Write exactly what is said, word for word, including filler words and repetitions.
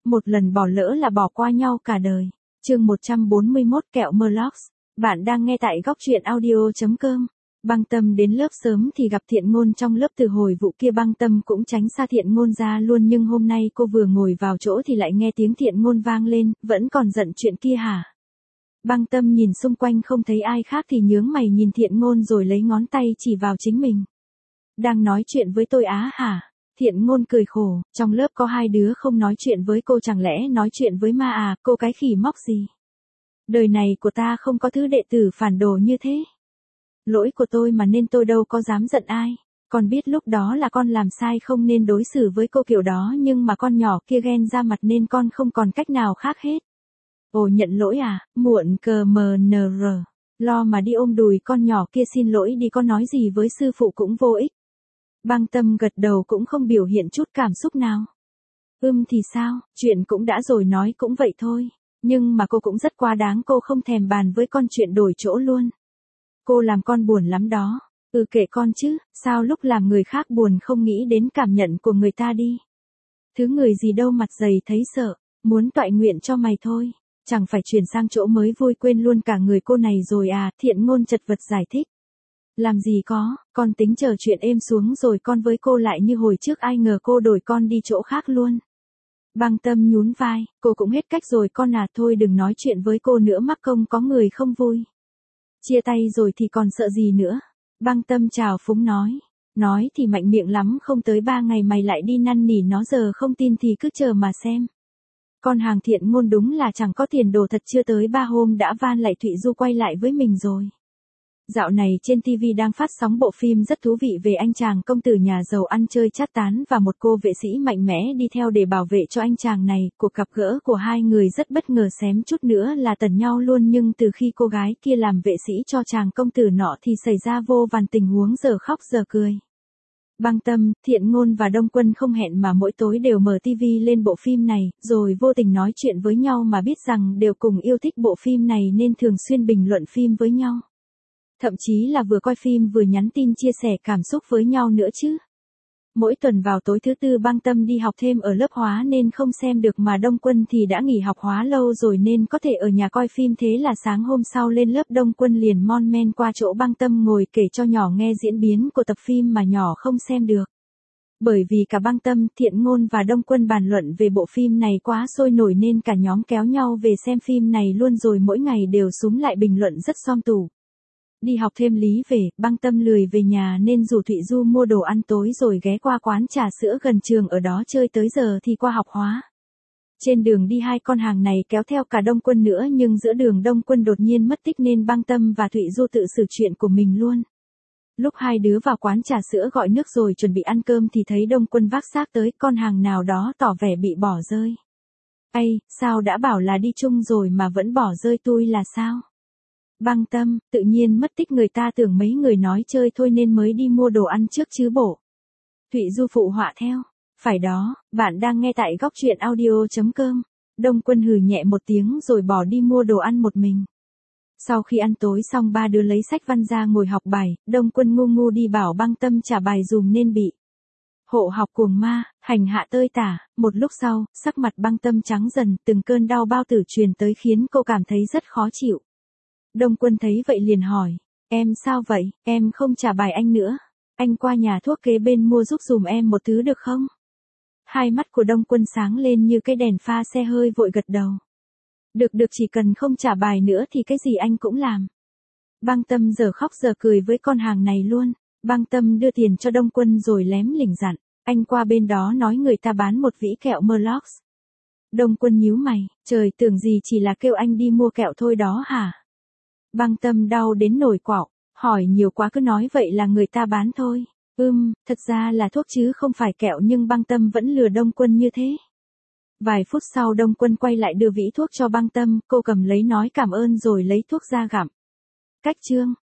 Một lần bỏ lỡ là bỏ qua nhau cả đời. Chương một trăm bốn mươi mốt Kẹo Merlox. Bạn đang nghe tại góc truyện audio chấm com. Băng Tâm đến lớp sớm thì gặp Thiện Ngôn trong lớp. Từ hồi vụ kia Băng Tâm cũng tránh xa Thiện Ngôn ra luôn, nhưng hôm nay cô vừa ngồi vào chỗ thì lại nghe tiếng Thiện Ngôn vang lên. Vẫn còn giận chuyện kia hả? Băng Tâm nhìn xung quanh không thấy ai khác thì nhướng mày nhìn Thiện Ngôn rồi lấy ngón tay chỉ vào chính mình. Đang nói chuyện với tôi á hả? Thiện Ngôn cười khổ, trong lớp có hai đứa không nói chuyện với cô, chẳng lẽ nói chuyện với ma à? Cô cái khỉ móc gì? Đời này của ta không có thứ đệ tử phản đồ như thế. Lỗi của tôi mà nên tôi đâu có dám giận ai. Con biết lúc đó là con làm sai, không nên đối xử với cô kiểu đó, nhưng mà con nhỏ kia ghen ra mặt nên con không còn cách nào khác hết. Ồ, nhận lỗi à? Muộn cờ mờ nờ rờ. Lo mà đi ôm đùi con nhỏ kia xin lỗi đi, con nói gì với sư phụ cũng vô ích. Băng Tâm gật đầu cũng không biểu hiện chút cảm xúc nào. Ưm thì sao, chuyện cũng đã rồi nói cũng vậy thôi. Nhưng mà cô cũng rất quá đáng, cô không thèm bàn với con chuyện đổi chỗ luôn. Cô làm con buồn lắm đó. Ừ, kệ con chứ, sao lúc làm người khác buồn không nghĩ đến cảm nhận của người ta đi. Thứ người gì đâu mặt dày thấy sợ, muốn toại nguyện cho mày thôi. Chẳng phải chuyển sang chỗ mới vui quên luôn cả người cô này rồi à? Thiện Ngôn chật vật giải thích. Làm gì có, con tính chờ chuyện êm xuống rồi con với cô lại như hồi trước, ai ngờ cô đổi con đi chỗ khác luôn. Băng Tâm nhún vai, cô cũng hết cách rồi con à, thôi đừng nói chuyện với cô nữa mắc công có người không vui. Chia tay rồi thì còn sợ gì nữa. Băng Tâm chào phúng nói. Nói thì mạnh miệng lắm, không tới ba ngày mày lại đi năn nỉ nó, giờ không tin thì cứ chờ mà xem. Con hàng Thiện Ngôn đúng là chẳng có tiền đồ thật, chưa tới ba hôm đã van lại Thụy Du quay lại với mình rồi. Dạo này trên ti vi đang phát sóng bộ phim rất thú vị về anh chàng công tử nhà giàu ăn chơi chát tán và một cô vệ sĩ mạnh mẽ đi theo để bảo vệ cho anh chàng này. Cuộc gặp gỡ của hai người rất bất ngờ, xém chút nữa là tẩn nhau luôn, nhưng từ khi cô gái kia làm vệ sĩ cho chàng công tử nọ thì xảy ra vô vàn tình huống giờ khóc giờ cười. Băng Tâm, Thiện Ngôn và Đông Quân không hẹn mà mỗi tối đều mở ti vi lên bộ phim này, rồi vô tình nói chuyện với nhau mà biết rằng đều cùng yêu thích bộ phim này nên thường xuyên bình luận phim với nhau. Thậm chí là vừa coi phim vừa nhắn tin chia sẻ cảm xúc với nhau nữa chứ. Mỗi tuần vào tối thứ tư Băng Tâm đi học thêm ở lớp hóa nên không xem được, mà Đông Quân thì đã nghỉ học hóa lâu rồi nên có thể ở nhà coi phim, thế là sáng hôm sau lên lớp Đông Quân liền mon men qua chỗ Băng Tâm ngồi kể cho nhỏ nghe diễn biến của tập phim mà nhỏ không xem được. Bởi vì cả Băng Tâm, Thiện Ngôn và Đông Quân bàn luận về bộ phim này quá sôi nổi nên cả nhóm kéo nhau về xem phim này luôn, rồi mỗi ngày đều súm lại bình luận rất xom tủ. Đi học thêm lý về, Băng Tâm lười về nhà nên rủ Thụy Du mua đồ ăn tối rồi ghé qua quán trà sữa gần trường ở đó chơi tới giờ thì qua học hóa. Trên đường đi hai con hàng này kéo theo cả Đông Quân nữa, nhưng giữa đường Đông Quân đột nhiên mất tích nên Băng Tâm và Thụy Du tự xử chuyện của mình luôn. Lúc hai đứa vào quán trà sữa gọi nước rồi chuẩn bị ăn cơm thì thấy Đông Quân vác xác tới, con hàng nào đó tỏ vẻ bị bỏ rơi. Ây, sao đã bảo là đi chung rồi mà vẫn bỏ rơi tôi là sao? Băng Tâm, tự nhiên mất tích, người ta tưởng mấy người nói chơi thôi nên mới đi mua đồ ăn trước chứ bộ. Thụy Du phụ họa theo. Phải đó, bạn đang nghe tại góc truyện audio chấm com. Đông Quân hừ nhẹ một tiếng rồi bỏ đi mua đồ ăn một mình. Sau khi ăn tối xong ba đứa lấy sách văn ra ngồi học bài, Đông Quân ngu ngu đi bảo Băng Tâm trả bài dùm nên bị hộ học cuồng ma, hành hạ tơi tả. Một lúc sau, sắc mặt Băng Tâm trắng dần, từng cơn đau bao tử truyền tới khiến cô cảm thấy rất khó chịu. Đông Quân thấy vậy liền hỏi, em sao vậy, em không trả bài anh nữa, anh qua nhà thuốc kế bên mua giúp dùm em một thứ được không? Hai mắt của Đông Quân sáng lên như cái đèn pha xe, hơi vội gật đầu. Được được, chỉ cần không trả bài nữa thì cái gì anh cũng làm. Băng Tâm giờ khóc giờ cười với con hàng này luôn. Băng Tâm đưa tiền cho Đông Quân rồi lém lỉnh dặn, anh qua bên đó nói người ta bán một vỉ kẹo Merlox. Đông Quân nhíu mày, trời, tưởng gì chỉ là kêu anh đi mua kẹo thôi đó hả? Băng Tâm đau đến nổi quạo, hỏi nhiều quá, cứ nói vậy là người ta bán thôi. Ừm, thật ra là thuốc chứ không phải kẹo, nhưng Băng Tâm vẫn lừa Đông Quân như thế. Vài phút sau Đông Quân quay lại đưa vỉ thuốc cho Băng Tâm, cô cầm lấy nói cảm ơn rồi lấy thuốc ra gặm. Cách chương.